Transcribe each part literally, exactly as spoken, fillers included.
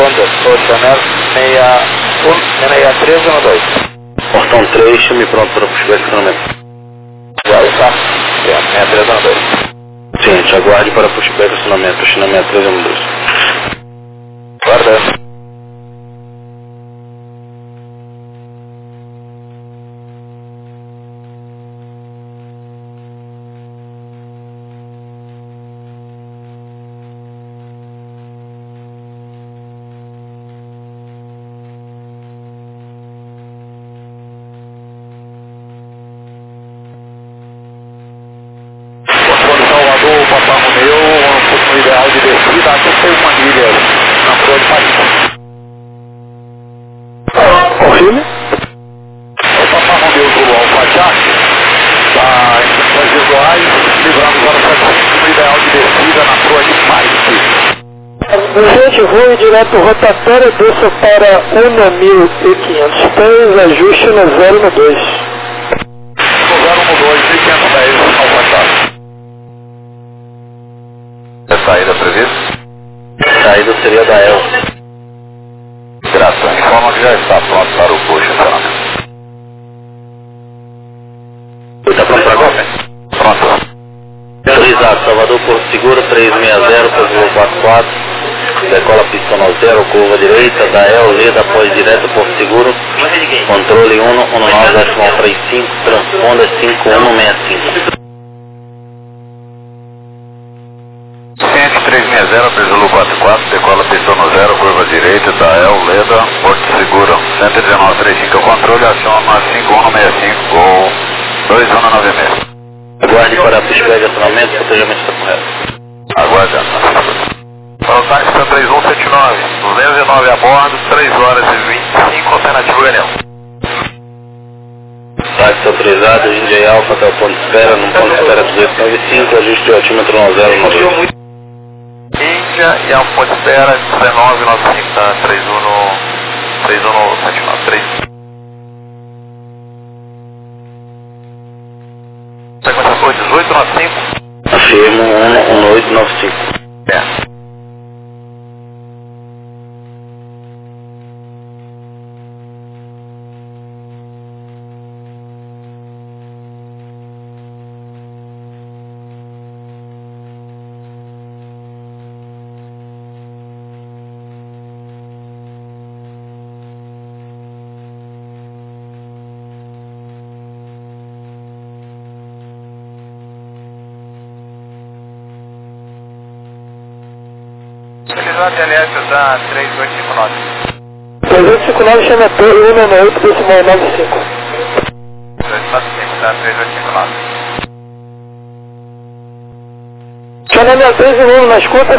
Honda, Oceaner, seis um três um dois. Portão três, chame pronto para puxar estacionamento. Já está. seis três um dois. Ciente, aguarde para puxar estacionamento, China seis três um dois. Guarda. Papa Romeu, no ideal de descida, até seis milhas na Proa de Paris. Confirme. O Papa Romeu do Alfa Jack está em condições visuais, livrando agora no ideal de descida na Proa de Paris. Gente, voo direto rotatório, desça para um mil e quinhentos pés, ajuste no zero um dois. No zero um dois, mil quinhentos dez, Alfa Jack. A saída prevista? A saída seria da El. Graça, informa que já está pronto para o push estacionamento. Está pronto para agora? Pronto. Autorizado, Salvador Porto Seguro, três seis zero, Brasil quatro quatro. Decola pista no zero, curva direita, da El, Leda, após direto Porto Seguro. Controle um um nove, decimal três cinco, transponda cinco um seis cinco. três seis zero, Brasil quatro quatro, decola pistão no zero, curva direita, Dael, Leda, Porto Seguro, cento e dezenove trinta e cinco, controle, aciona cinco um seis cinco, gol dois um nove seis. Aguarde para pushback de acionamento, protejamento está correto. Aguarde. Para o táxi está três um sete nove, duzentos e nove a bordo, três horas e vinte e cinco, alternativo Ganhão. Táxi autorizado, Índia Alfa até o ponto de espera, no ponto de espera duzentos e noventa e cinco, ajuste de altímetro no zero nove. Índia e a ponto de espera dezenove noventa e cinco, tá? três um no três um no sete nove três. Sequência foi dezoito noventa e cinco. Afirmo um um oito nove cinco. É. Utilizar D L S da três oito cinco nove. três oito cinco nove, chama Torre um nove oito, decimal nove cinco. três oito cinco, da três oito cinco nove. Chama minha três e um na escuta.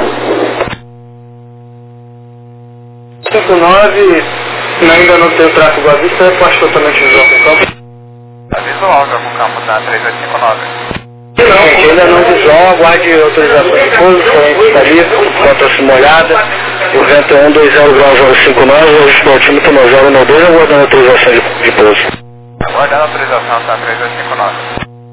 cinco nove, ainda não tem o tráfego à vista, eu acho totalmente visual com campo. A visual já com campo da três oito cinco nove. Não, ainda não visual, aguarde autorização de pouso, corrente está ali, conta-se molhada, o vento é um dois zero grau zero cinco nove, o altímetro no zero um dois, aguardando autorização de, de pouso. Aguardando a autorização da três oito cinco nove.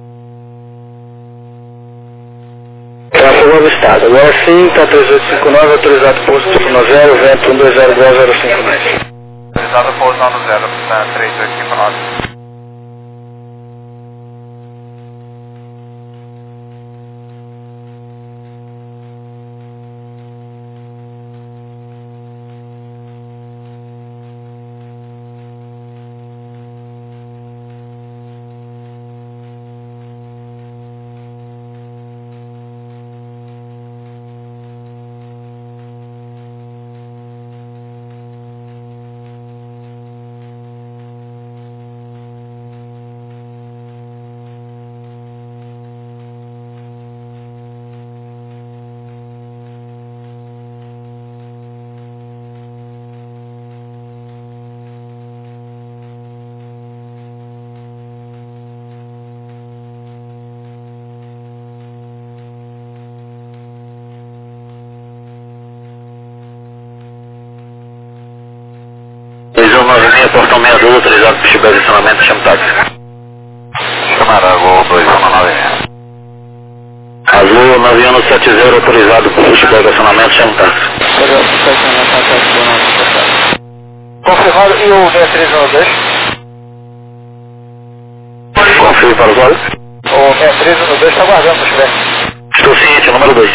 Tráfego avistado, agora sim, está três oito cinco nove, autorizado pouso no zero, vento um dois zero grau zero cinco nove. Autorizado pouso no zero, da três oito cinco nove. três um nove seis, portão sessenta e dois, autorizado para pushback de acionamento, chama táxi. Chamará, gol dois um nove seis. Azul nove um sete zero, autorizado para pushback de acionamento, chama táxi. Confirmado, e o seis três um dois? Confirme para os olhos. O seis três um dois está aguardando, se tiver. Estou ciente, número dois.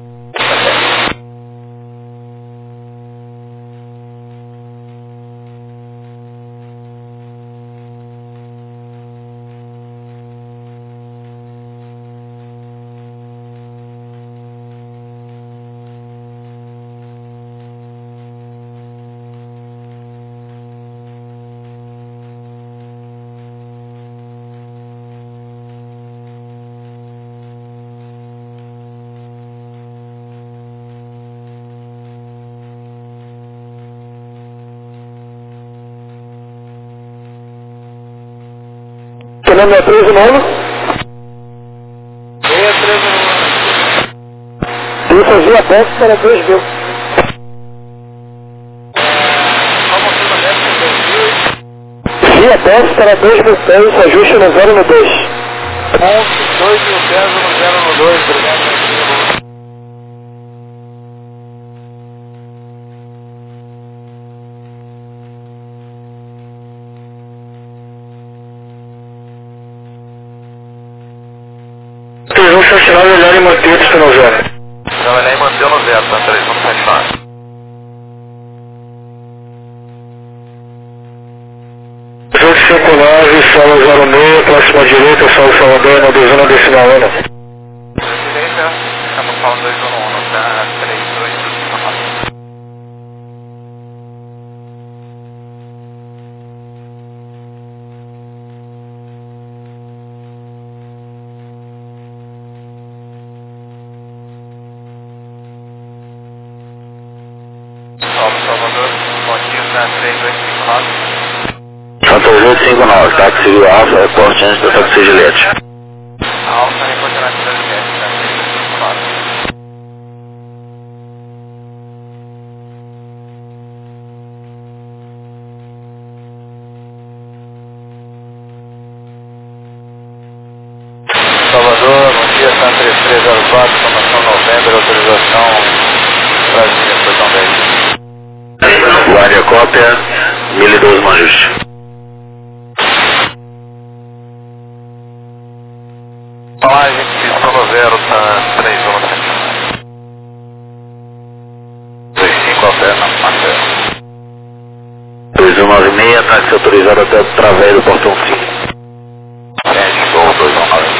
Seu nome é três nove? seis três um. Isso, via Peste para dois mil. Via Peste para dois mil pés, ajuste no zero no dois. Ponto dois mil pés no zero no dois, obrigado. três um sete nove, olhar e manter o destino no zero. Então ele aí manteve no zero, tá? três um sete nove. dois cinco nove, sala zero seis, próxima direita, sala Salvador, na dezena decimal um. Direita, estamos falando dois um um, tá? três dois nove. Salvador, bom dia, tá? três dois cinco nove. Santa José cinco nove, táxi Civil Alfa, reporte antes do táxi Gilete. Alfa, reporte na cidade de Gilete, tá? três dois cinco nove. Salvador, bom dia, Santa três três zero quatro, informação novembro, autorização Brasília, Portão dez. Guarda cópia, mil e doze no ajuste. Falar, gente, pistão no zero, tá três um sete um. dois cinco alterna, Marcelo. dois um nove seis, táxi autorizado até através do portão cinco. Sete, gol, dois um nove.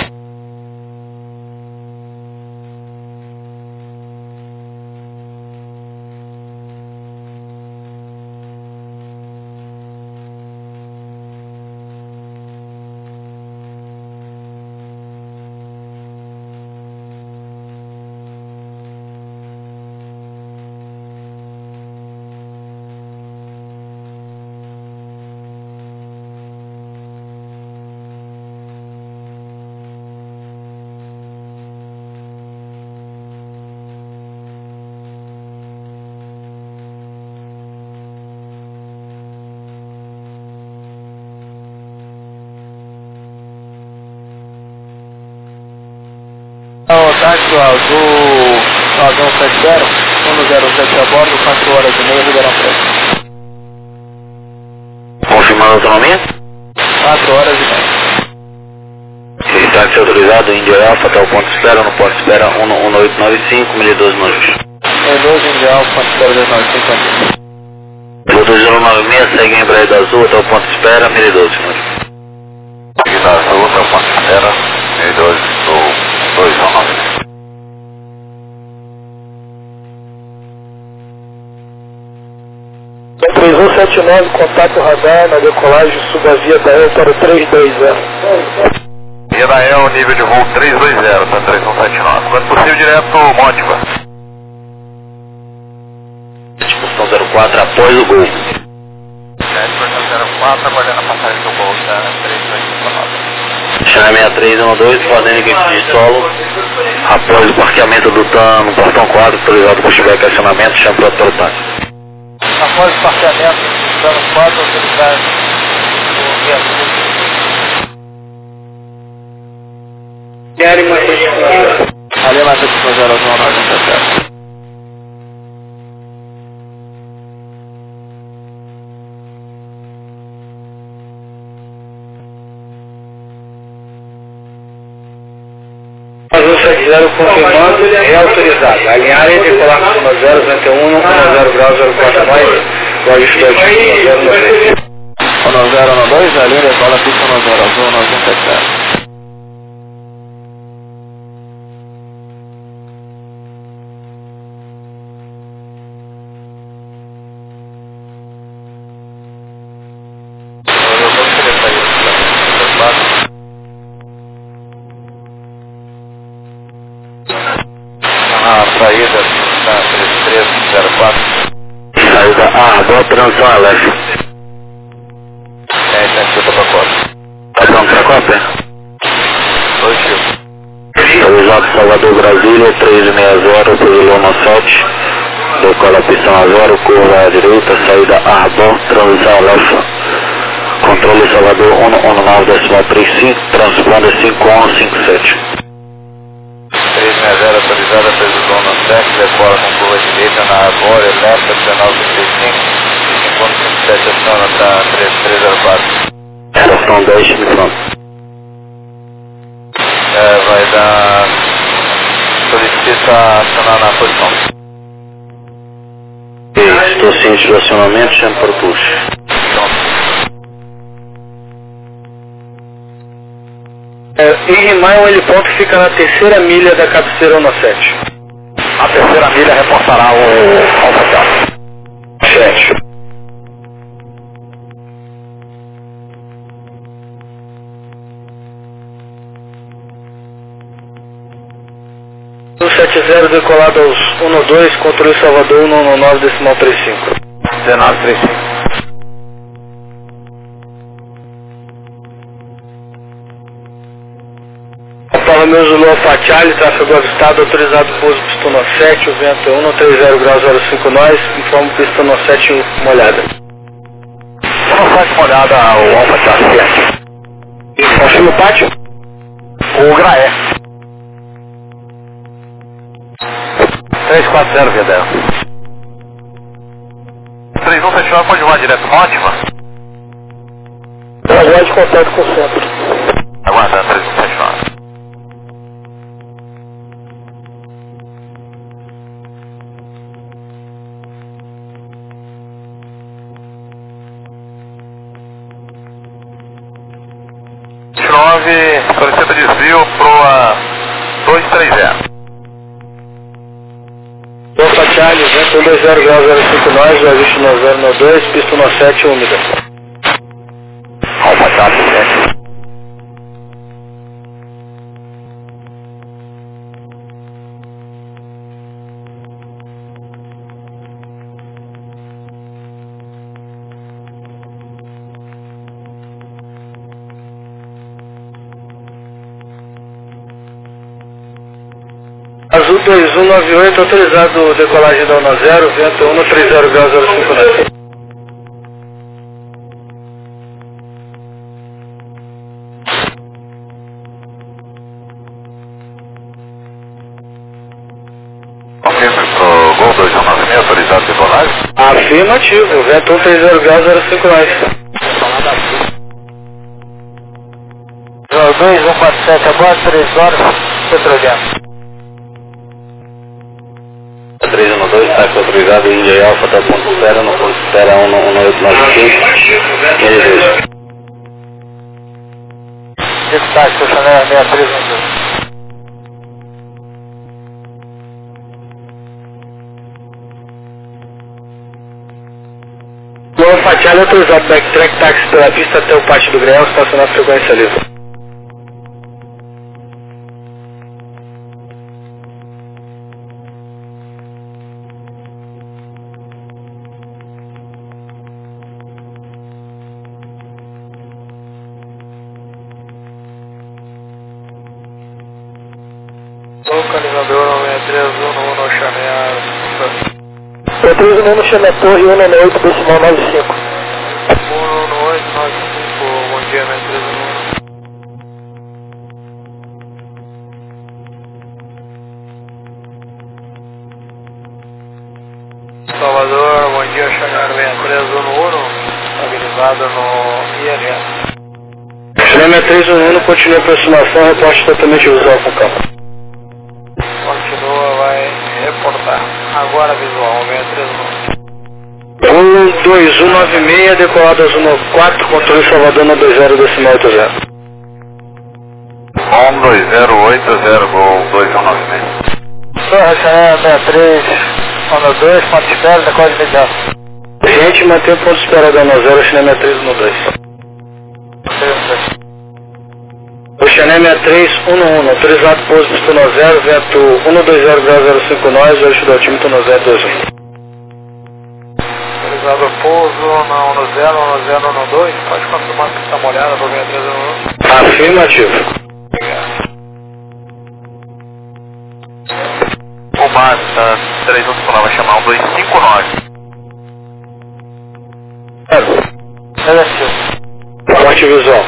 O táxi azul, Azul sete zero, um zero sete a bordo, quatro horas e meia, Ribeirão Preto. Confirmando a autonomia? quatro horas e meia. Esse táxi autorizado, Índia Alfa, até o ponto de espera, no ponto de espera um oito nove cinco, mil e doze no ajuste. E dois Indial, ponto zero dois nove cinco aqui. dois zero nove seis, segue em Embraer da Azul, até o ponto de espera, mil e doze no ajuste. Aqui da Azul, até o ponto de espera, mil e doze, do dois um nove. três um sete nove, contato radar na decolagem, suba a via da E para o três dois zero. Via da E L, nível de voo três dois zero, tá? três um sete nove. Quando possível, direto Mótiva. Discussão zero quatro, após o gol. sete zero quatro, aguardando a passagem do gol, tá? três dois cinco nove. Chame sessenta e três um dois, fazendo equipe de solo. Após o parqueamento do T A N no portão quatro, autorizado por estiver acionamento, chame para o táxi. Após o parqueamento, dando quatro autoridades do viaduto. Ali é mais de zero um nove sete. sete zero confirmando, é autorizado. Alinharem e decolar com zero zero, vinte e um, zero grau, zero quatro nove, logística zero zero nove. um zero um dois, a linha decola pista um zero azul, nove um sete zero. Saída da três três zero quatro. Saída Arbor, transição a leste. É, tem aqui o pacote. Tá pronto pra cópia? Dois Chico. Autorizado Salvador, Brasília, três seis zero, Periloma sete. Decola pista a zero, curva à direita, saída Arbor, transição a leste. Controle Salvador um um nove, decimal trinta e cinco, transponder cinco um cinco sete. três seis zero autorizada, precisão no sete, decola com curva direita na Arbor, Electra, dezenove trinta e cinco, cinco um cinco sete, aciona para três três zero quatro. Estação dez, me pronto. É, vai dar... solicita acionar na posição. Estou ciente do acionamento, chamo para o push. É, em Rimai, o heliponto fica na terceira milha da cabeceira um sete. A terceira milha reportará o Alfa Charlie. sete. um sete zero decolado aos um dois, controle Salvador um um nove, decimal trinta e cinco. dezenove trinta e cinco. Paulo meu Zulu Alfa Charlie, tráfego avistado, autorizado pouso pistão sete, o vento é um, trinta grau zero cinco nós, informo pistão sete molhada. Não faz molhada o Alfa Charlie sete. Confirma o pátio? O Graé. três quatro zero V dez. três um sete nove, pode voar direto, ótima. Aguarde contato com o centro. Aguardando, três um sete nove. nove, solicita desvio pro dois três zero. Alfa Charlie, vento um dois zero grau zero cinco nós, o aviso nove zero nove dois, pista sete úmida. Alfa Charlie sete. Azul dois um nove oito, autorizado decolagem da um zero, vento um trinta grau zero cinco nós. Confirme pro Gol dois um nove seis, autorizado decolagem. Afirmativo, vento um trinta grau zero cinco nós. dois um quatro sete, agora três horas, petrolhando. três um dois, táxi autorizado, Índia Alfa, tá ponto zero, no ponto zero um um oito nove cinco, quinze dois. Esse táxi, o Chanel seis três um dois. O Alfa Charlie autorizado, backtrack táxi pela pista até o pátio do Greal, estacionar frequência livre. Localizador nove três um no Chanel. três um no Chanel Torre um nove oito, decimal nove cinco. um nove oito nove cinco, bom dia, nove três um. Salvador, bom dia, Chanel seis três um, habilitado no I L S. Chanel seis três um, continua a aproximação, reporte totalmente visual com o campo. reportar. Agora visual, seis três um. um dois um nove seis, decolado azul no quatro, controle Salvador no dois zero decimal oito zero. um dois zero oito zero, gol dois um nove seis. Torre Chanel seis três, ano dois, ponto de espera, decolado imediato. Gente, mantém o ponto de espera da ano zero, Chanel seis três um dois. O Chanel seis três um um, autorizado pouso pista no zero, vento um dois zero zero cinco nós, eixo do altímetro no zero dois um. Autorizado pouso na um zero, um zero um dois, pode confirmar que está molhada para seis três um um. Afirmativo. O Massa três um vai chamar um dois cinco nove. Negativo. Forte visual.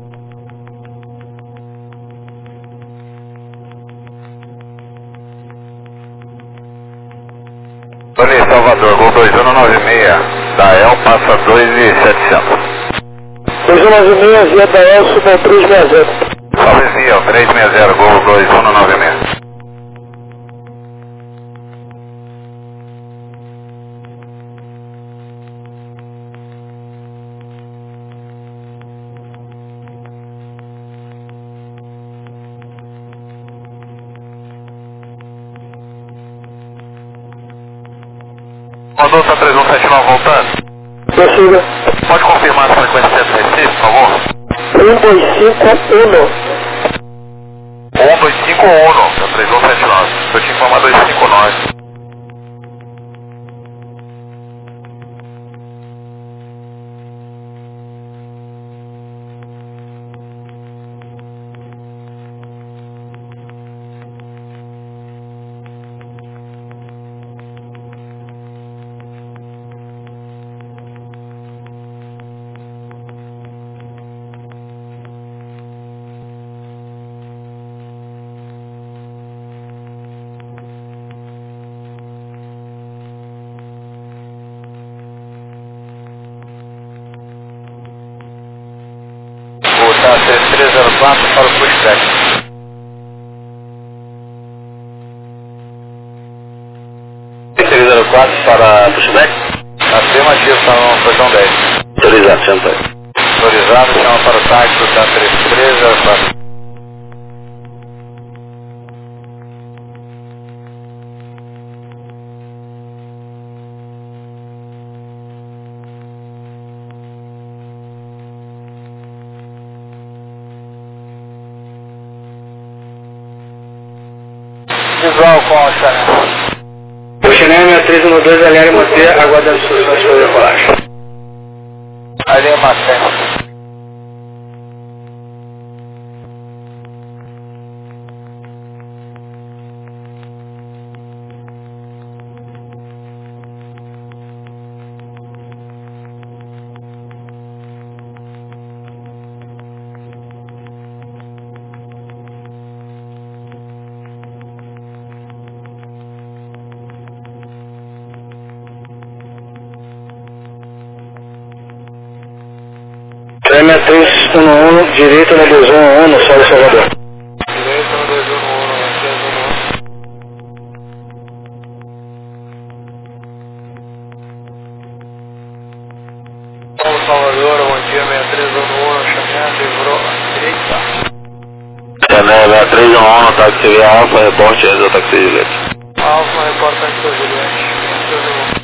Tony Salvador, gol dois um nove seis, da El passa dois e setecentos. dois um nove seis, via da El, suba três seis zero. Salvezinho, três seis zero, gol dois um nove seis. Mandou tá três um sete nove voltando. Prossiga. Pode confirmar a frequência de Recife, por favor? um dois cinco um. um dois cinco um, três um sete nove. Eu te informar dois cinco nove. três três zero quatro para o pushback. três zero quatro para pushback? Afirmativo, está no portão dez. Autorizado, senta aí. Autorizado, chama para o táxi do três três zero quatro. Visual com o Chanel. O Chanel seis três um dois, aliás, manter, aguardando instruções para a decolagem. Ali é Macena. seis três um um, direito no dois um um, no Solo Salvador. Direito no dois um um, no três um um. Solo Salvador, bom dia, seis três um um, Chanel, livrou à direita. Chanel seis três um um, táxi via Alfa, reporte do táxi de Juliette. Alfa, reportante do Juliette, seis três um um.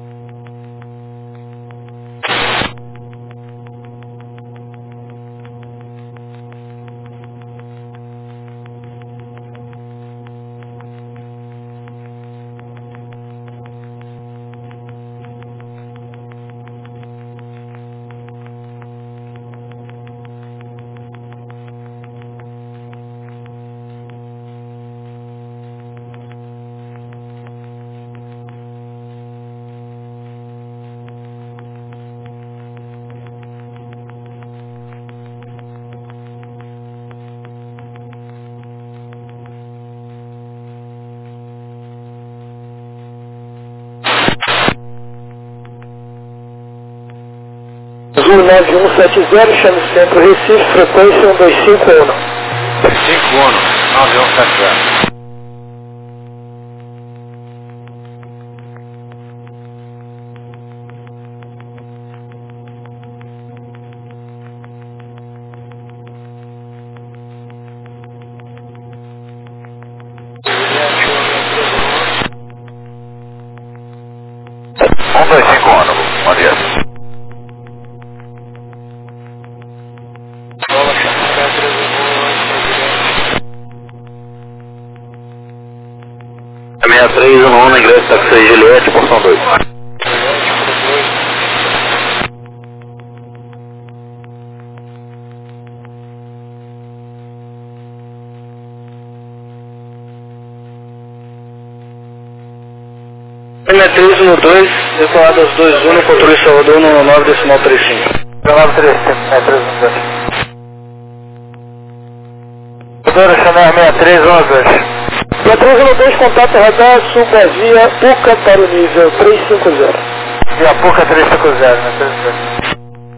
Azul nove um sete zero, chame centro Recife, frequência um dois cinco um. cinco um, nove um sete zero. um dois cinco um, bom dia. seis três um um, ingresso táxi seis Juliette, porção dois. seis três um dois, declaradas dois um, controle Salvador no nove decimal trinta e cinco. nove três cinco, seis três um dois. Salvador, Chanel seis três um dois. seis três um dois, contato radar, suba a via Puca para o nível trezentos e cinquenta. Via Puca trezentos e cinquenta, né? trezentos e cinquenta.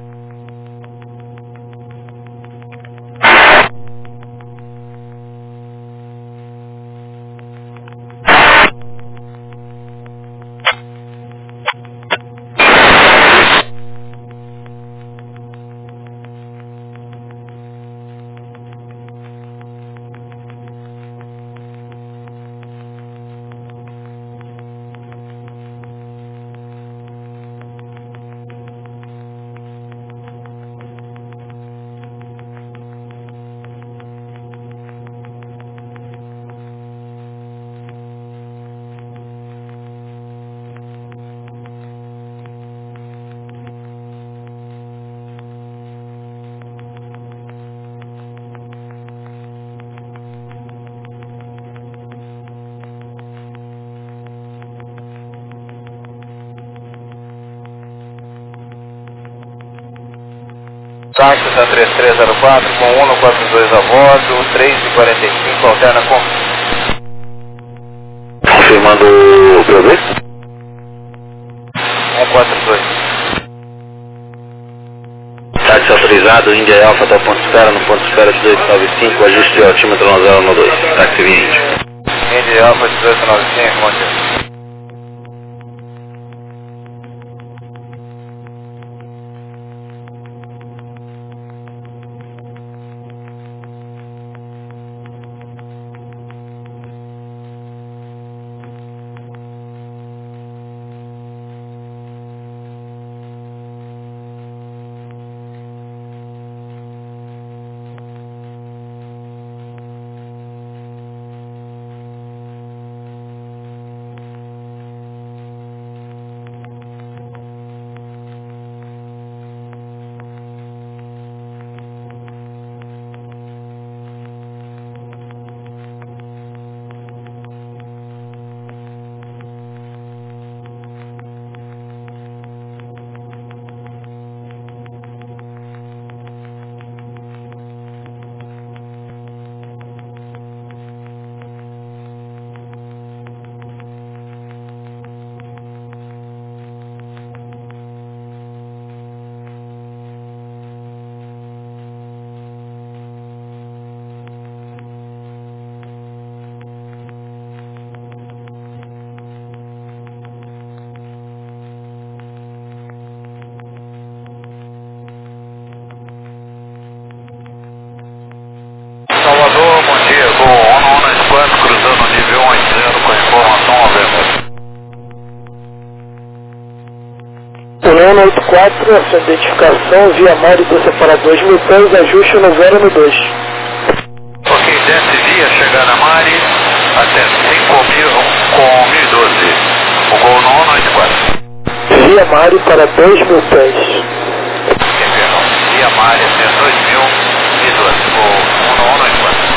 Táxi três três zero quatro com um no quatro dois a bordo, três e quarenta e cinco, alterna com... Confirmando o P O V? um quatro dois. Táxi autorizado, Índia Alfa, até o ponto de espera, no ponto de espera de dois nove cinco, ajuste de altímetro no zero um dois. Táxi via Índia. Índia Alfa dezoito noventa e cinco, bom dia. Salvador, bom dia, voo um um quatro, cruzando o nível um oito zero com informação aberta. um um oito quatro, essa identificação, via Mari do separador de mil pés, ajuste no zero no dois. Ok, desce via, chegar na Mari, até cinco mil com mil e doze. O gol no um um oito quatro. Via Mari para dois mil pés. Via Mari até dois mil e doze. Gol um um oito quatro.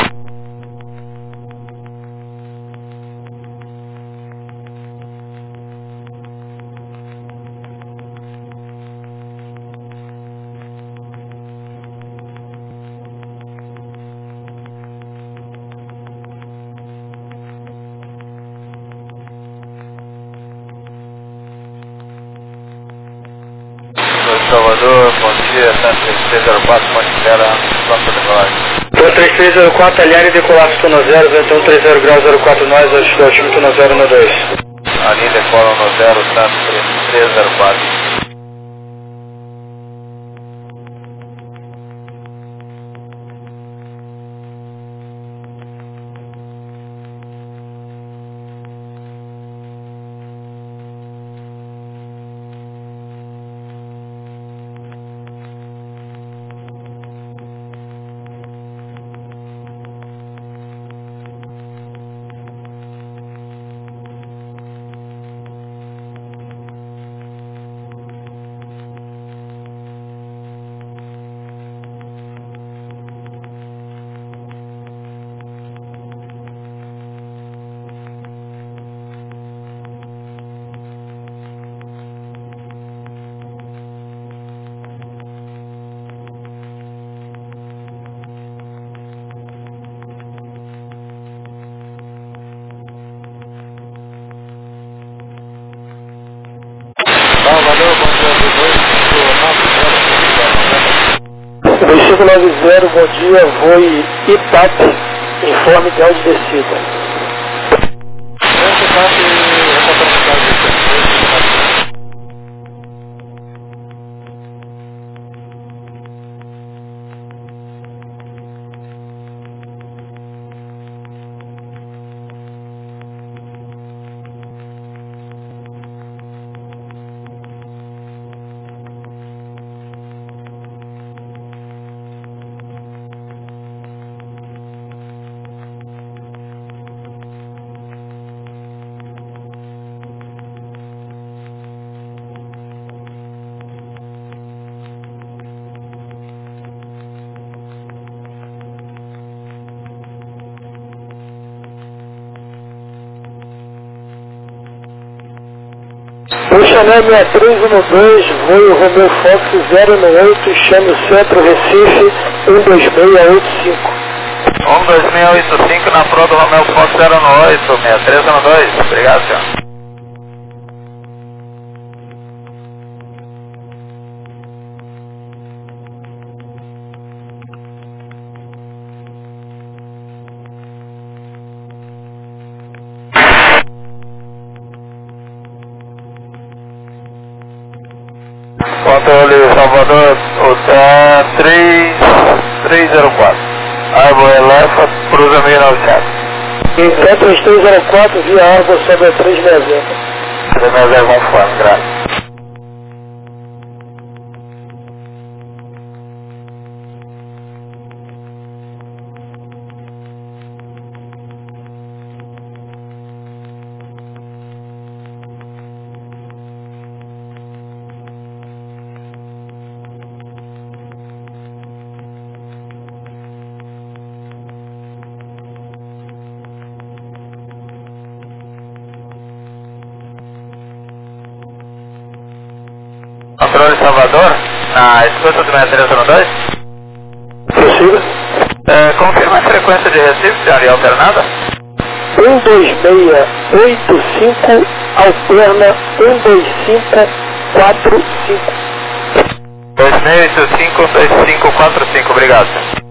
Salvador, bom dia, três três zero quatro, Monticello, vamos para decolar. três três zero quatro, alinhar e decolar no zero, vento um três zero graus zero quatro nós, ajuste do altímetro no zero no dois. Ali decola no zero, três três zero quatro. cinco nove zero, bom dia, voo Itape, informe de áudio descida. Esse Itape, reportando o caso de O Chanel seis três um dois, voo Romeo Fox zero um oito, chame Centro Recife um dois seis oito cinco. um dois seis oito cinco na prova do Romeo Fox zero um oito, seis três um dois. Obrigado, senhor. Controle Salvador, hotel três três zero quatro. Arbo Elefa, cruza mil e novecentos. Então três três zero quatro, via Arbo, sobe a três seis zero. três seis zero, conforme, graças. Controle Salvador, na escuta do seis três um dois. Possível? É, confirma a frequência de Recife, senhor, e alternada? um dois seis oito cinco, alterna um dois cinco quatro cinco. dois seis oito cinco, dois cinco quatro cinco, obrigado, senhor.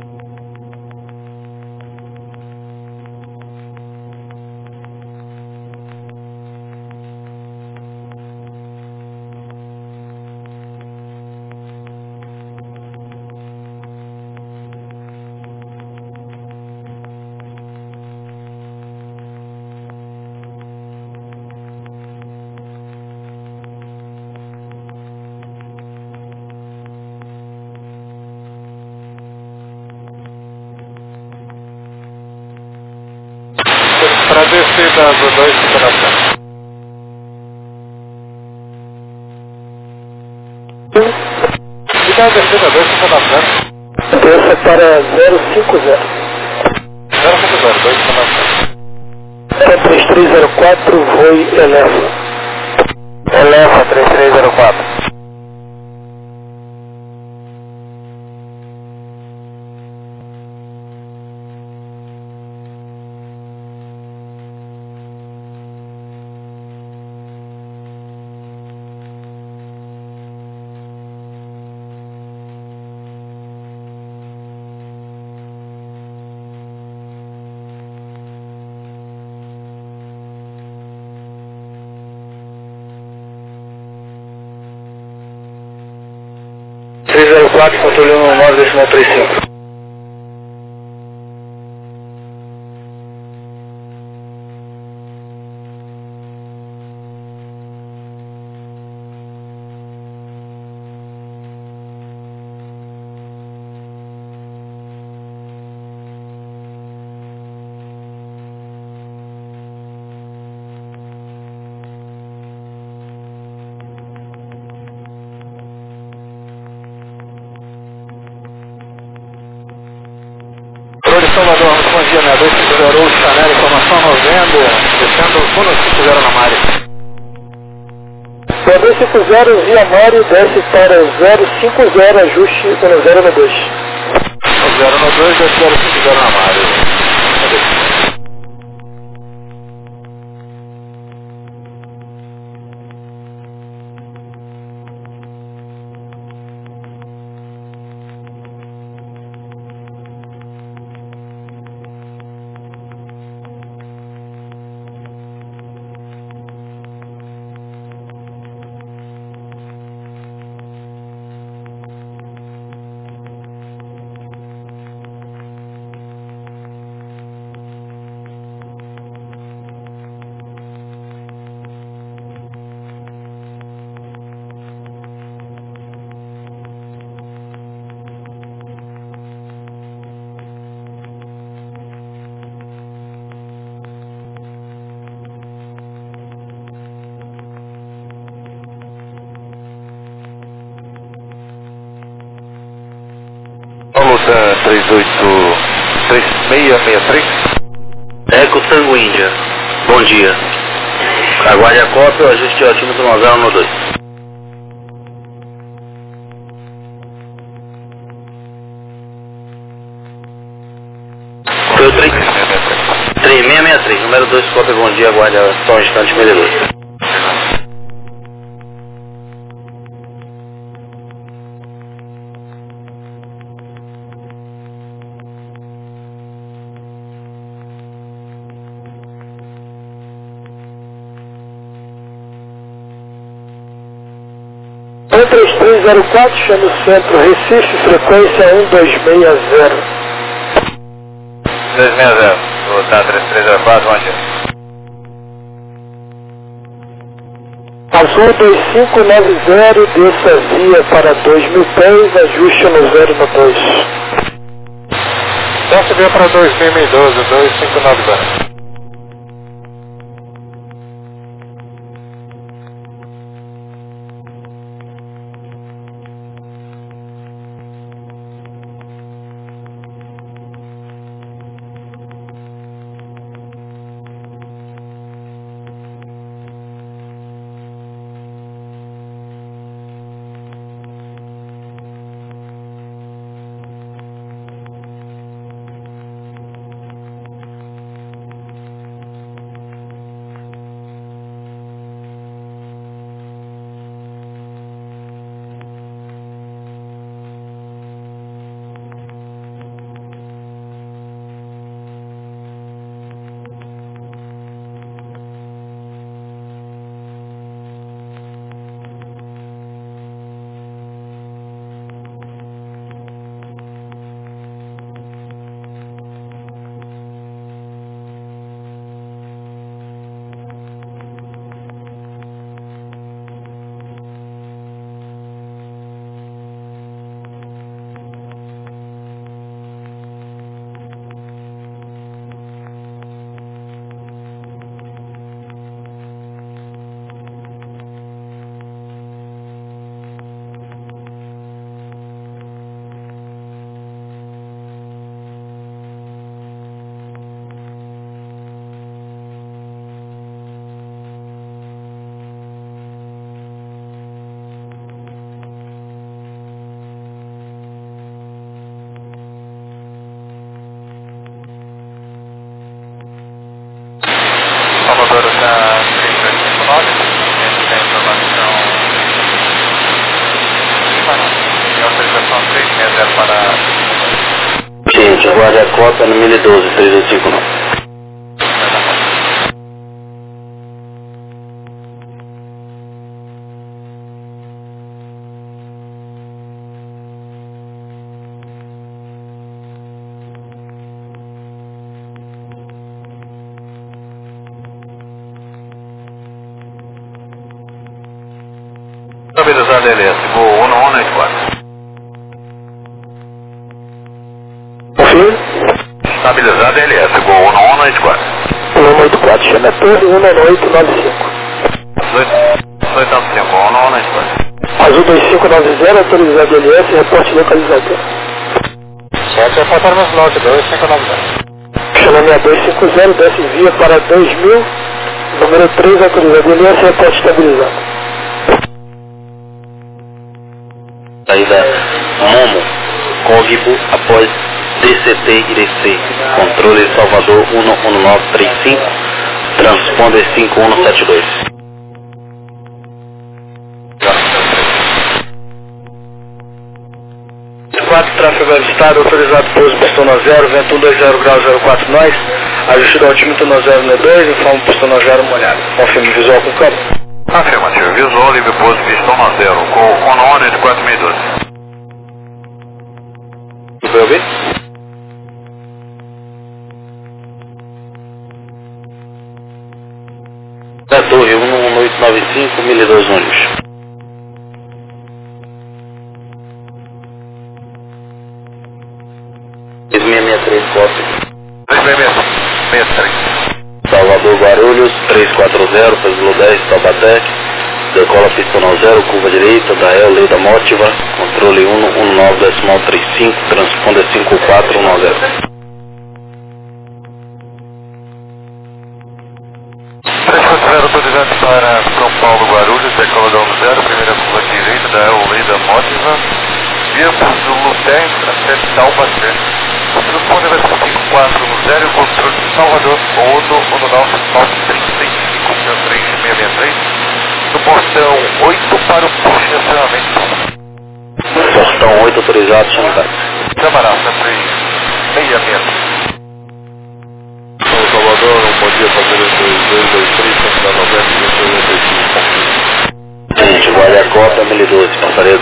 para descer da do dois operação. E da descida dois operação. Desça para zero cinco zero. zero cinco zero, dois operação. três três zero quatro, voe Eleva. Eleva três três zero quatro. três zero quatro, controle um nove decimal três cinco. Salvador, bom dia, meia dois cinco zero, Chanel, informação novembro, descendo um cinco zero na Mari. dois cinco zero, via Mário, desce para zero cinco zero, ajuste um zero no dois. um zero no dois, desce zero cinco zero na Mari. três oito três seis seis três. Eco Tango Índia. Bom dia. Aguarde a cópia, o ajuste de altímetro nove zero um dois. Foi o três seis seis três, número dois, cópia, bom dia, aguarde só um instante, medidor. um três três zero quatro, chama o centro, Recife, frequência um dois seis zero. dois seis zero, voltar três três zero quatro, bom dia. Azul dois cinco nove zero, desça via para dois mil pés, ajuste no zero no dois. Desce via para dois mil e doze, dois cinco nove zero. Commodore da três três cinco nove, essa é a informação e autorização três seis zero para... Gente, aguarde a cópia no mil e doze, três oito cinco nove. Estabilizado L S, voo um um oito quatro. Sim? Estabilizado L S, voo um um oito quatro. um um oito quatro, chama torre um oito nove cinco. oito nove cinco, um um oito quatro. Azul dois cinco nove zero, autorizado L S, reporte localizador. Sete, reportar no slot dois cinco nove zero. Chama seis dois cinco zero, desce via para dois mil, número três, autorizado L S, reporte estabilizado. Saída Momo, Código após D C T Irecê, controle Salvador um um nove três cinco, transponder cinco um sete dois. quatro, tráfego avistado, autorizado pouso, pistão no zero, vento um dois zero grau zero quatro nós, ajuste do altímetro no zero no dois, informa pistão no zero molhado. Confirme visual com câmera. Afirmativo, visual, livre pouso, pistão no zero, com um um oito quatro seis doze. Vai ouvir? Da torre um um oito nove cinco, mil e dois ônibus. seis seis seis três, cópia. três seis seis três. Salvador Guarulhos, três quatro zero, Peso dez, Taubaté, Decola pista no zero, curva direita, da E L, lei da Motiva, controle um um nove decimal trinta e cinco, transponder cinco quatro um nove zero. três quatro zero, autorizado para São Paulo, Guarulhos, decola da um zero, primeira curva direita, da E L, lei da Motiva, via do Luté, até Taubaté. Transponder vai ser cinco quatro um zero, controle de Salvador, Odo, Odo nove trinta e cinco, três seis seis três. Do portão oito para o push de acionamento. Portão oito autorizado, sanidade. Camarada três seis seis seis. São Salvador, um bom dia, fazer dois dois dois três, Santa noventa, cento e oitenta e cinco. Gente, guarda a cota, mil e doze, Passaredo.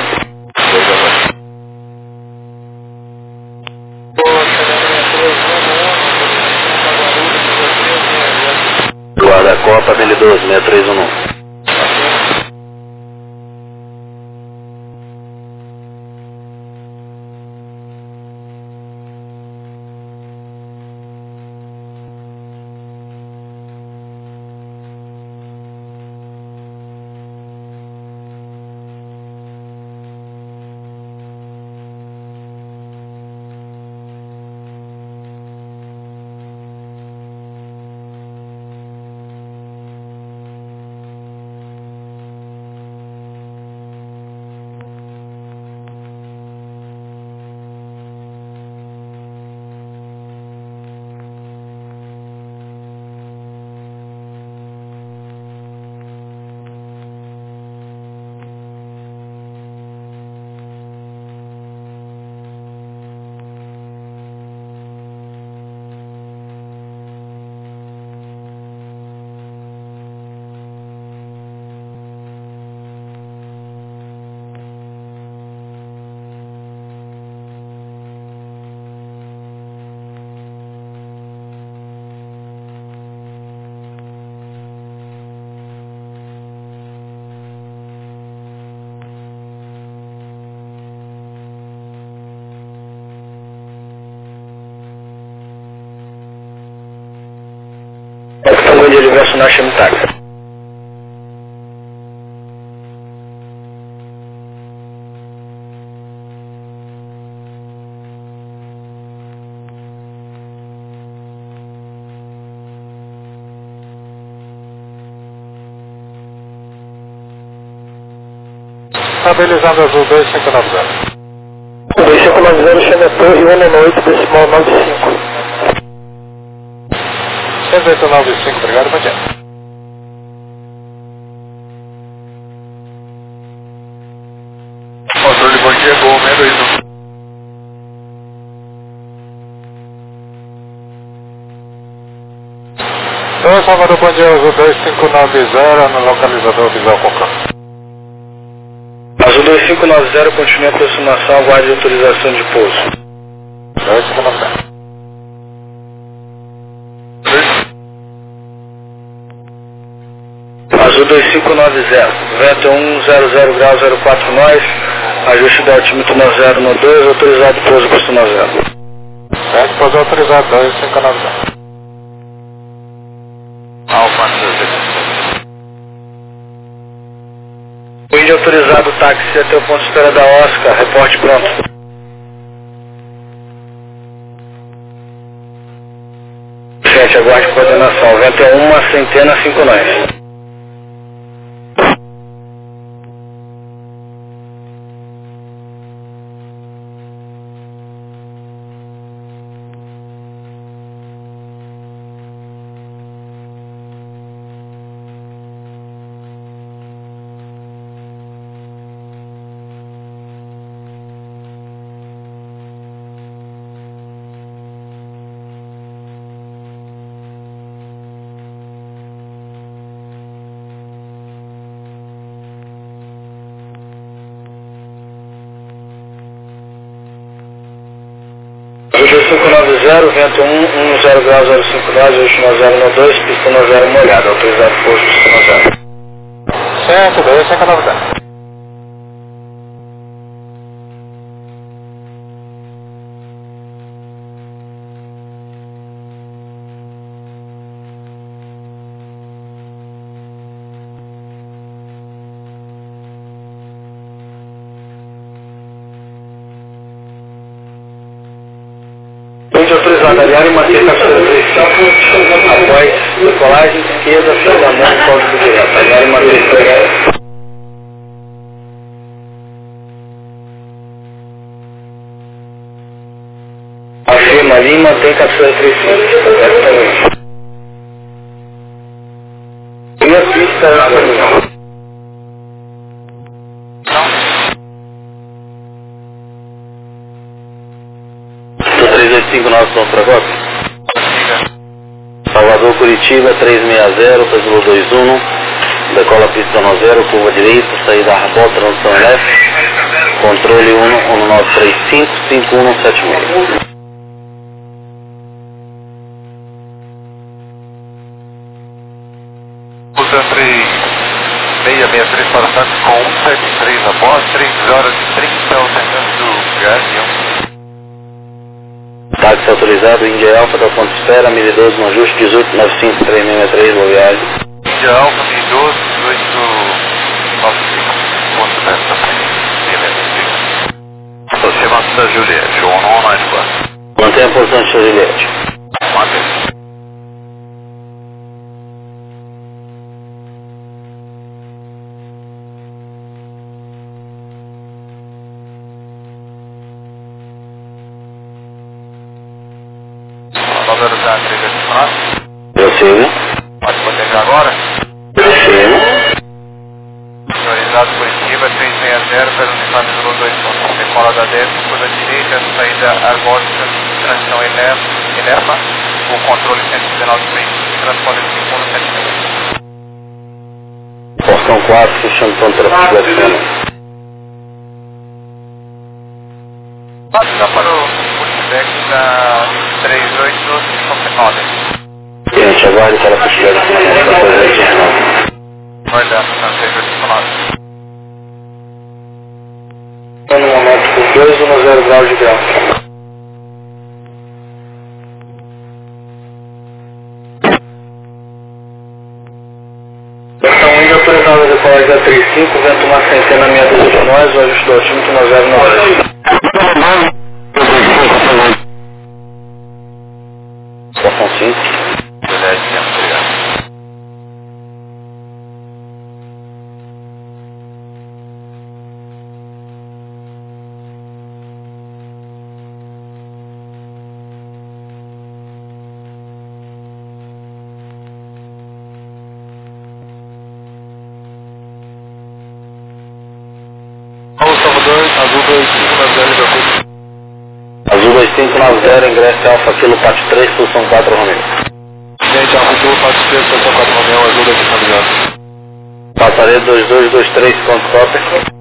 Guarda a Copa, mil e doze, seis três um um. Falou de diverso na Chimitaca. Estabilizando azul dois cinco nove zero. dois cinco nove zero, chama Torre um oito decimal nove cinco. cento e oito nove cinco, obrigado, bom dia. Controle, bom dia, Gol seis dois um. Então, Salvador, bom dia, azul dois cinco nove zero, no localizador Visual Concão. Azul dois cinco nove zero, continua a aproximação, aguarde autorização de pouso. dois cinco nove zero. Azul dois cinco nove zero, vento um zero zero grau zero quatro nós, ajuste do altímetro no zero no dois, autorizado pouso custo no zero. Certo, pouso autorizado dois cinco nove zero. Alfa Wind autorizado táxi até o ponto de espera da Oscar, reporte pronto. Gente, aguarde coordenação, vento é uma centena cinco nós. cinco nove zero, vento um um zero grau zero cinco nós, ajuste no zero no dois, pista no zero molhado, autorizado pouso pista no zero. Certo, dois cinco nove zero. devagar e manter captura três cinco. Após decolagem esquerda, freio da mão, código direto. Aviar e manter três. Afirma ali e mantém captura três cinco. Exatamente. E a pista é a caminhão. três oito cinco nove, ponto para Copa. Salvador, Curitiba, três seis zero, Peso dois um, decola pista no zero, curva direita, saída Arbó, transição leste, controle um um nove três cinco, cinco um sete seis. Usa três seis seis três para Santos com um sete três após, três horas e trinta, alternando gás. Táxi autorizado, Índia Alfa da ponta espera, mil e doze no ajuste, dezoito nove cinco três seis três, boa viagem. Índia Alfa, mil e doze, dezoito nove cinco, ponto dez também, aproximação da Juliette, um um nove quatro. Mantenha a posição de Juliette. Mantém. Número da três oito cinco nove. Prossiga. Pode proteger agora. Prossiga. Autorizado Curitiba, três seis zero, pelo uniforme número dois ponto. Decola da dez, curva direita, saída arbótica, transição Elefa, o controle cento e dezenove três, transponder cinco um sete seis. Portão quatro, fechando ponto de Passa para o multideck da três oito cinco nove. Gente, aguarde para a possibilidade de comunicação da três oito cinco nove. Olhando na três oito cinco nove. No momento com dois um zero graus de grau. Então, ainda autorizado a decolagem da três cinco, vento uma centena meia dúzia de nós, o ajuste do altímetro no zero nove. Estação cinco. Juliette, obrigado. Alô, Salvador, azul dois cinco nove zero, Liverpool. Azul dois cinco nove zero, ingresso Alfa Kilo Pátio três, posição quatro, Romeu. Gente, Alfa Kilo Pátio três, posição quatro, Romeu, azul dois cinco nove zero. Passaredo dois dois dois três, ponto cópia.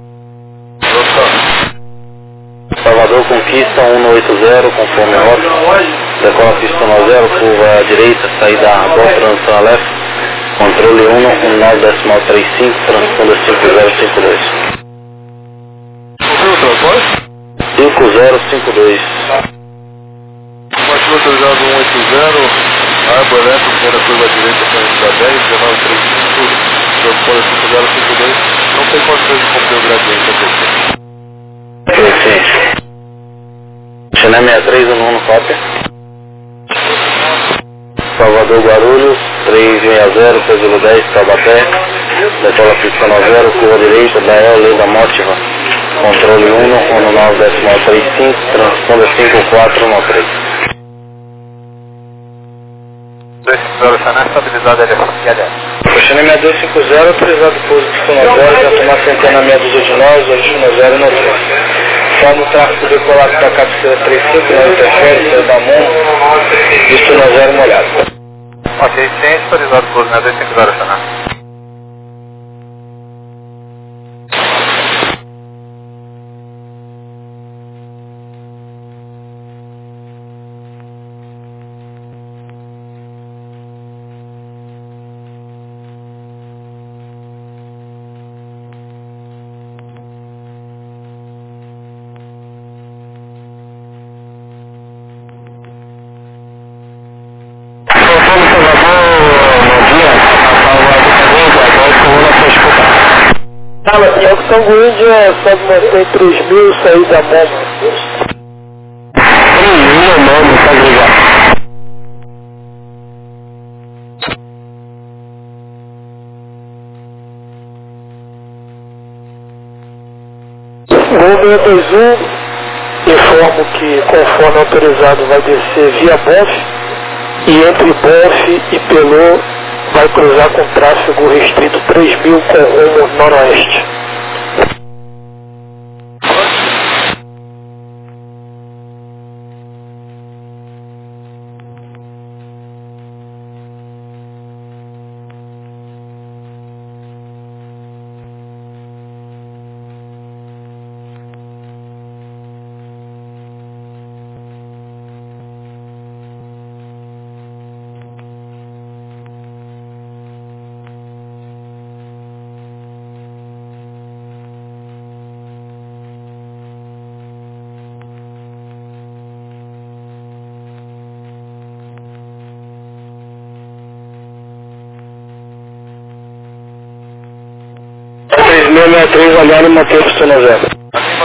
Salvador Conquista um oito zero, conforme a rota. Decola pista no zero, curva à direita, saída Arbó, transição leste. Controle um um nove decimal três cinco, transponder cinco zero cinco dois. Ouviu o transporte? cinco zero cinco dois. Motivo autorizado um oito zero, Arbor Elétrico, primeira curva direita, frente da dez, dezenove trinta e cinco, transponder cinco zero cinco dois, não tem condições de cumprir o gradiente aqui. Perfeito. China sessenta e três, um no cópia. Salvador Guarulhos, três seis zero, Peso dez, Taubaté. Decola pista no zero, curva direita, da E, lei da Mótiva. Controle um, um nove decimal três cinco, transponder cinco quatro um três. dois cinco zero, Xané, estabilizado L F. China sessenta e dois cinco zero, autorizado pouso pista no zero, já tomar centena meia dúzia de nós, hoje no zero e no três. Forma o tráfego decolado para a cabeceira três cinco, não interfere, sai da mão, visto no zero molhado. Ok, ciente, autorizado pouso, né, dois cinco zero, Xané. Tango Índia, sobe mantém três mil, saída Momo. três mil, Momo, tá ligado? Gol seis dois um, informo que conforme autorizado vai descer via B O F e entre B O F e Pelô vai cruzar com tráfego restrito três mil com rumo noroeste. três mil sessenta e três, olhando e manter o Stuna zero.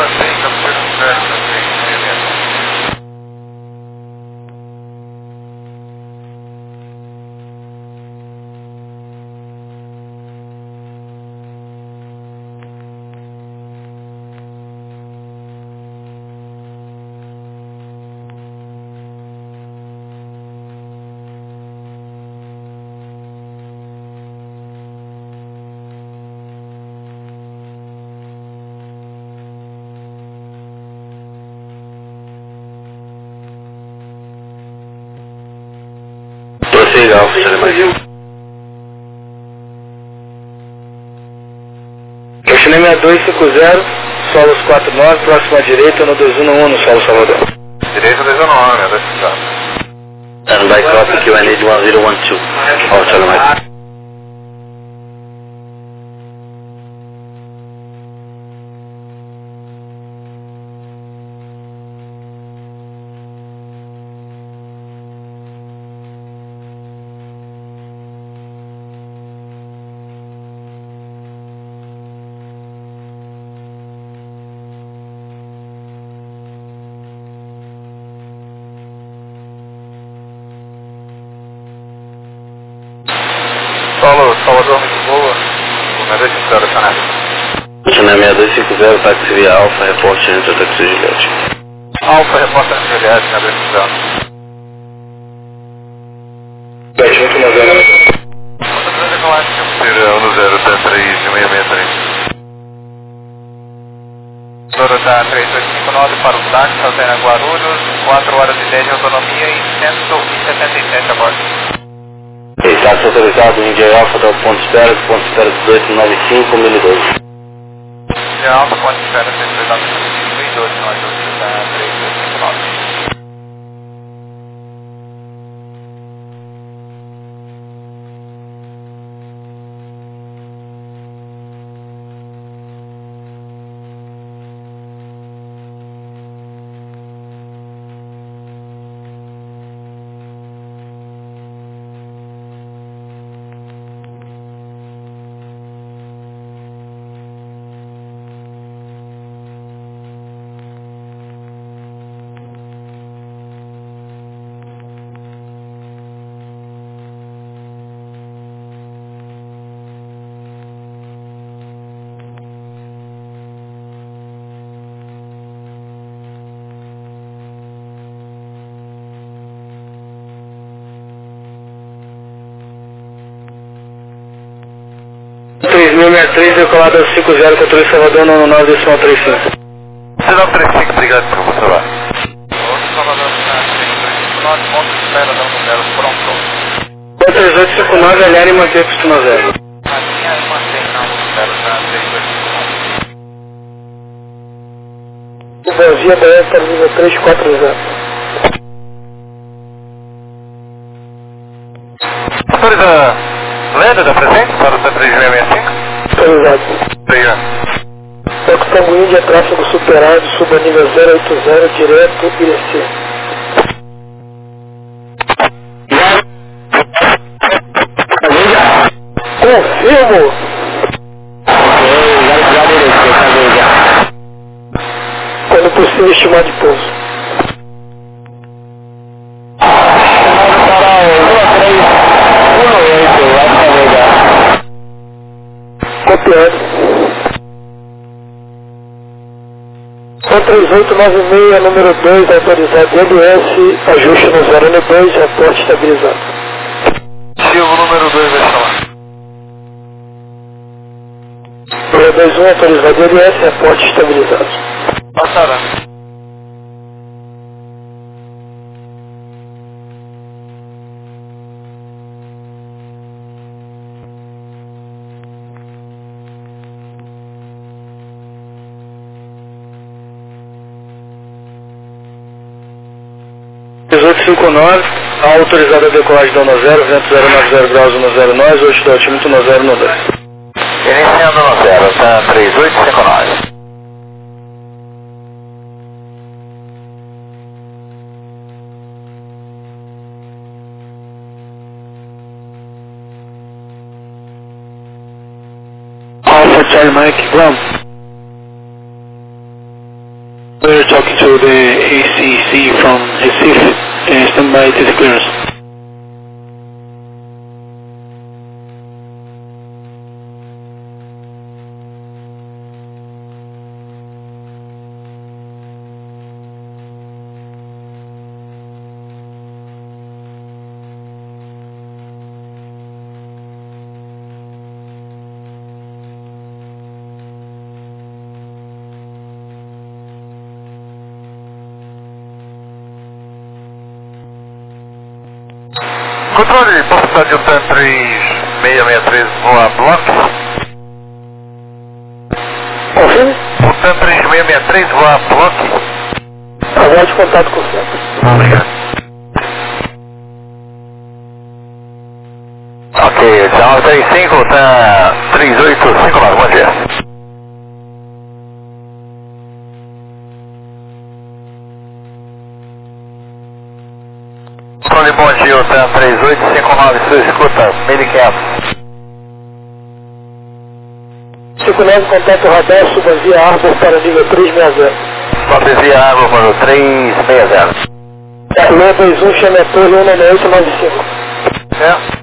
Prossiga, Alfa, Chalemar. Chile sessenta e dois cinquenta, solo quatro nove, próximo à direita no dois um um no solo Salvador. Direita dois um nove, dois cinco. And by copy Q N A one zero one two, Alfa, Chalemar. Solo, Salvador, muito boa. Número dois cinco zero, Canadá. Chile sessenta e dois cinquenta, táxi via Alfa, reporte entre o táxi Juliette. Alfa, reporta de Juliette, na dois cinco zero. dois cinco zero. Outra coisa que eu acho que eu prefiro no zero, tá três seis seis três. Zoro tá três dois cinco nove para o táxi, alterna Guarulhos, quatro horas e dez de autonomia e cento e setenta e sete a bordo. Táxi autorizado em Índia Alfa, do ponto de espera, ponto de espera dezoito nove cinco, mil e dois. Índia Alfa, ponto de espera dezoito nove cinco, mil e dois, nós vamos dar três dois cinco nove. três mil sessenta e três, decolada cinco zero, controle Salvador, no nove decimal trinta e cinco. Você trinta e cinco, obrigado por observar. Outro Salvador, três dois cinco nove, ponto de espera, dando zero, pronto. três oito cinco nove, olhar e manter o Stuna zero. A linha mantém na zero, tá três dois cinco nove. Vazia B S para nível três quatro zero. Autoriza Lenda da presente para o T três seis seis cinco? Autorizado. Obrigado. Fox Tango Índia, tráfego superado, suba nível zero oito zero, direto I B C. Confirmo! Quando possível, estimado de pouso. Copiado. um três oito nove seis, número dois, autorizado L S, ajuste no zero N dois, reporte estabilizado. Silvio, número dois vai chamar. Número dois um, autorizado L S, reporte estabilizado. Passará. dezoito cinquenta e nove, autorizada a decolagem da zero zero, vento zero nove zero graus no zero nós, hoje do altímetro no zero no dois. Iniciando no zero, tá três oito cinco nove. Alpha Charlie Mike, ground. We're talking to the A C C from Recife, uh, stand by to the clearance. Controle, possibilidade de um TAM três seis seis três voar bloco. Confirme? O TAM três seis seis três voar bloco. Aguarde contato com o centro. Obrigado. Ok, tchau, três cinco, tá três oito cinco nove, bom dia. Controle, bom dia, o TAM três oito cinco nove, sua escuta, mil e quinhentos. cinco nove, contato radar, suba via Arbor para nível três seis zero. Sobe via água, número três seis zero. seis dois um, chame a torre um nove oito nove cinco. É.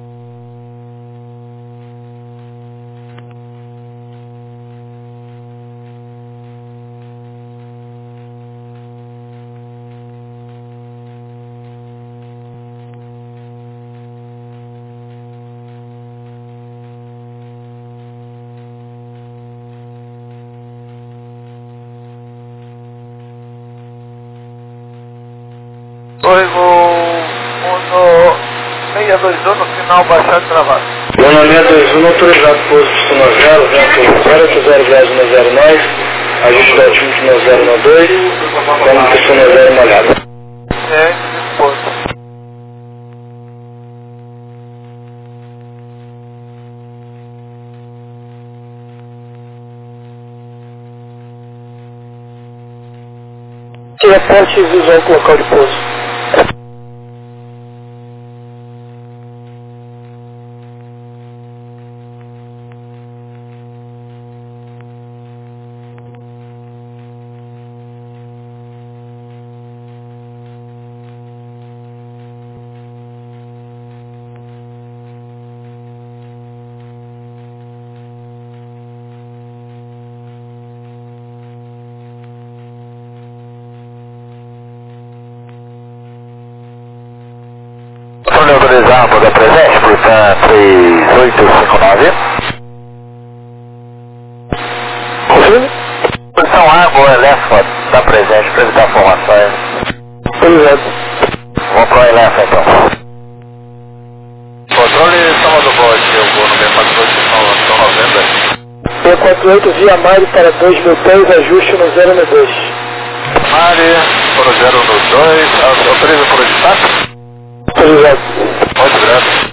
Oi, vou no seis dois um no final baixado e travado. Lona seis dois um, autorizado posto no zero, vento zero oito zero graus no zero nós, ajuste do altímetro no zero no dois, vamos que no zero molhado. É, disposto. Que reporte visual com local de pouso. Controle autorizado da presente, portanto três oito cinco nove. Confirme? Posição água elétrica da presente para evitar formações. Autorizado. Vamos para o elétrica então. Controle soma do bote, eu vou no B quatro oito, são noventa. B quatro oito via Mari para dois mil e dez, ajuste no zero N dois. Mari, por zero no dois, autoriza por destaque. Autorizado. Muito grande.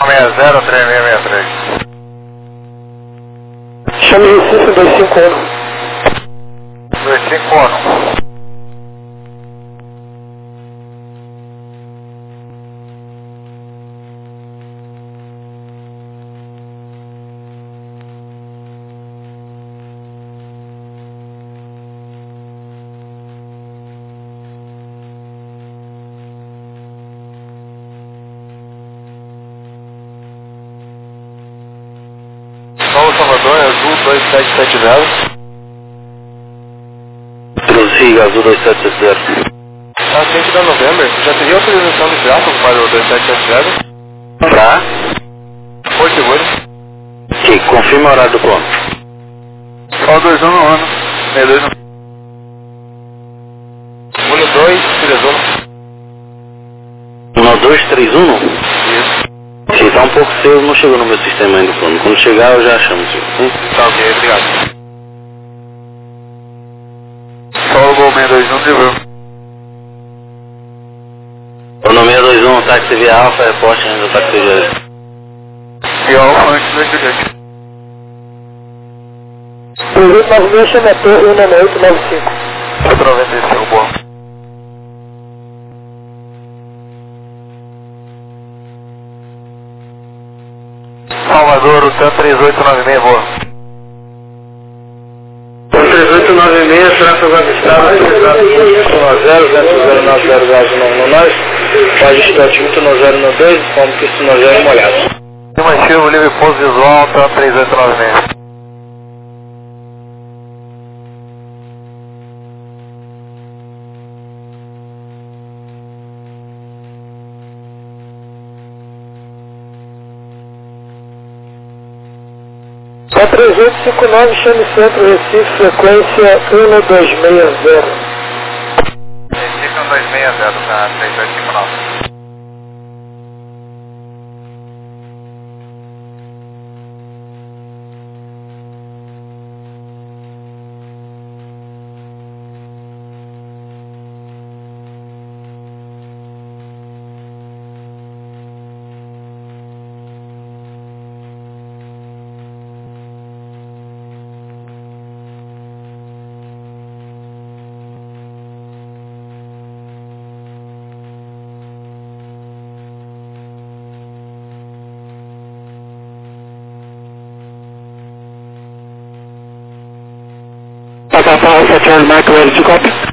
seis zero três seis seis três. Chame Recife dois cinco um. dois cinco um. Paulo Salvador, Azul dois sete sete zero. Prossiga, Azul dois sete sete zero. Paciente da November, já teria autorização de tráfego para o dois sete sete zero? Pra? Porto Seguro. Que confirma o horário do ponto. Só dois um no ano. seis dois no... um dois três um. um dois três um? Isso. Se tá um pouco cedo, não chegou no meu sistema ainda, plano. Quando chegar, eu já chamo, senhor. Hum? Tá ok, obrigado. Só o Gol seis dois um de Vil. O nome é seis dois um, táxi via Alfa, reporte ainda do táxi via. E Alfa antes do Juliette. trezentos e nove seis, chama a torre um nove oito nove cinco. quatro noventa e cinco, boa. Salvador, o TAM três oito nove seis, boa. três oito nove seis, tráfego avistado, registrado por zero zero zero nove zero zero no nós, pode estar muito no zero no dois, como que isso no zero molhado. Estimativo, livre pouso visual, TAM três oito nove seis. É três oito cinco nove, chame Centro Recife, frequência um dois seis zero. Recife um dois seis zero, tá? três oito cinco nove. Papa Alpha Charlie Mike, ready to copy?